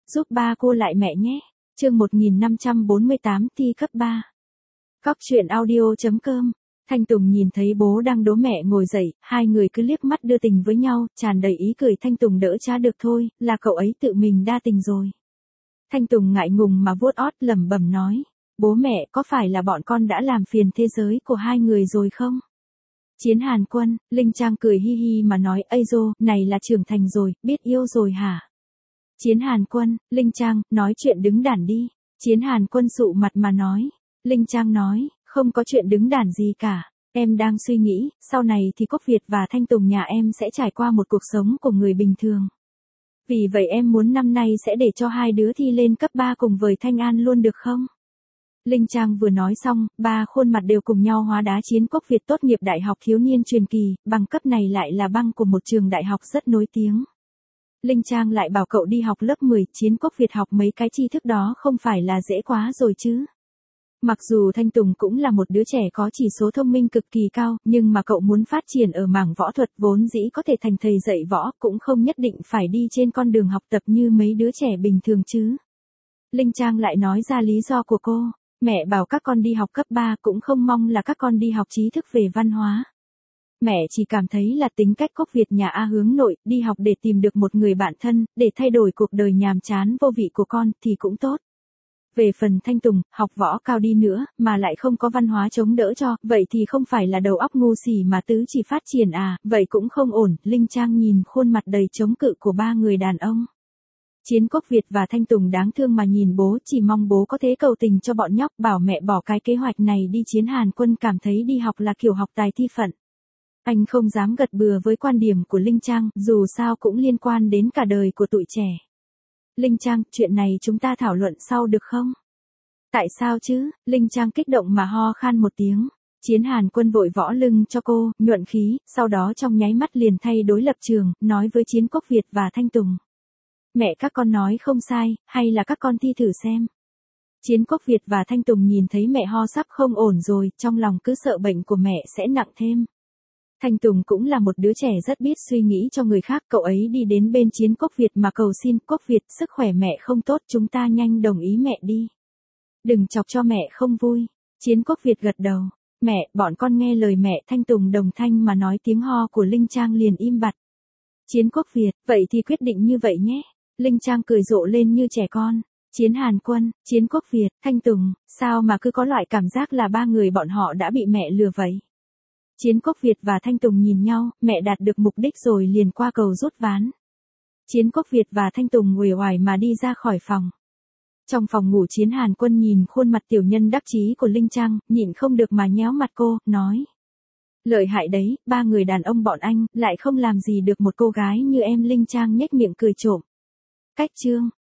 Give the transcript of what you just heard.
giúp ba cô lại mẹ nhé. Chương 1548 thi cấp 3. Cóc truyện audio.com. Thanh Tùng nhìn thấy bố đang đố mẹ ngồi dậy, hai người cứ liếc mắt đưa tình với nhau, tràn đầy ý cười. Thanh Tùng đỡ cha được thôi, là cậu ấy tự mình đa tình rồi. Thanh Tùng ngại ngùng mà vuốt ót lẩm bẩm nói, bố mẹ có phải là bọn con đã làm phiền thế giới của hai người rồi không? Chiến Hàn Quân, Linh Trang cười hi hi mà nói, ây dô, này là trưởng thành rồi, biết yêu rồi hả? Chiến Hàn Quân, Linh Trang, nói chuyện đứng đản đi. Chiến Hàn Quân sụ mặt mà nói. Linh Trang nói, không có chuyện đứng đản gì cả. Em đang suy nghĩ, sau này thì Cốc Việt và Thanh Tùng nhà em sẽ trải qua một cuộc sống của người bình thường. Vì vậy em muốn năm nay sẽ để cho hai đứa thi lên cấp 3 cùng với Thanh An luôn được không? Linh Trang vừa nói xong, ba khuôn mặt đều cùng nhau hóa đá. Chiến Cốc Việt tốt nghiệp đại học thiếu niên truyền kỳ, bằng cấp này lại là bằng của một trường đại học rất nổi tiếng. Linh Trang lại bảo cậu đi học lớp 10, Chiến Cốc Việt học mấy cái tri thức đó không phải là dễ quá rồi chứ. Mặc dù Thanh Tùng cũng là một đứa trẻ có chỉ số thông minh cực kỳ cao, nhưng mà cậu muốn phát triển ở mảng võ thuật vốn dĩ có thể thành thầy dạy võ, cũng không nhất định phải đi trên con đường học tập như mấy đứa trẻ bình thường chứ. Linh Trang lại nói ra lý do của cô, mẹ bảo các con đi học cấp 3 cũng không mong là các con đi học trí thức về văn hóa. Mẹ chỉ cảm thấy là tính cách Cốc Việt nhà A hướng nội, đi học để tìm được một người bạn thân, để thay đổi cuộc đời nhàm chán vô vị của con thì cũng tốt. Về phần Thanh Tùng, học võ cao đi nữa, mà lại không có văn hóa chống đỡ cho, vậy thì không phải là đầu óc ngu xỉ mà tứ chỉ phát triển à, vậy cũng không ổn. Linh Trang nhìn khuôn mặt đầy chống cự của ba người đàn ông. Chiến Cốc Việt và Thanh Tùng đáng thương mà nhìn bố, chỉ mong bố có thế cầu tình cho bọn nhóc, bảo mẹ bỏ cái kế hoạch này đi. Chiến Hàn Quân cảm thấy đi học là kiểu học tài thi phận. Anh không dám gật bừa với quan điểm của Linh Trang, dù sao cũng liên quan đến cả đời của tụi trẻ. Linh Trang, chuyện này chúng ta thảo luận sau được không? Tại sao chứ? Linh Trang kích động mà ho khan một tiếng. Chiến Hàn Quân vội võ lưng cho cô, nhuận khí, sau đó trong nháy mắt liền thay đối lập trường, nói với Chiến Cốc Việt và Thanh Tùng. Mẹ các con nói không sai, hay là các con thi thử xem. Chiến Cốc Việt và Thanh Tùng nhìn thấy mẹ ho sắp không ổn rồi, trong lòng cứ sợ bệnh của mẹ sẽ nặng thêm. Thanh Tùng cũng là một đứa trẻ rất biết suy nghĩ cho người khác, cậu ấy đi đến bên Chiến Cốc Việt mà cầu xin, Cốc Việt, sức khỏe mẹ không tốt, chúng ta nhanh đồng ý mẹ đi. Đừng chọc cho mẹ không vui. Chiến Cốc Việt gật đầu. Mẹ, bọn con nghe lời mẹ. Thanh Tùng đồng thanh mà nói, tiếng ho của Linh Trang liền im bặt. Chiến Cốc Việt, vậy thì quyết định như vậy nhé. Linh Trang cười rộ lên như trẻ con. Chiến Hàn Quân, Chiến Cốc Việt, Thanh Tùng, sao mà cứ có loại cảm giác là ba người bọn họ đã bị mẹ lừa vậy? Chiến Cốc Việt và Thanh Tùng nhìn nhau, mẹ đạt được mục đích rồi liền qua cầu rút ván. Chiến Cốc Việt và Thanh Tùng uể oải mà đi ra khỏi phòng. Trong phòng ngủ, Chiến Hàn Quân nhìn khuôn mặt tiểu nhân đắc chí của Linh Trang, nhịn không được mà nhéo mặt cô, nói. Lợi hại đấy, ba người đàn ông bọn anh, lại không làm gì được một cô gái như em. Linh Trang nhếch miệng cười trộm. Cách chương.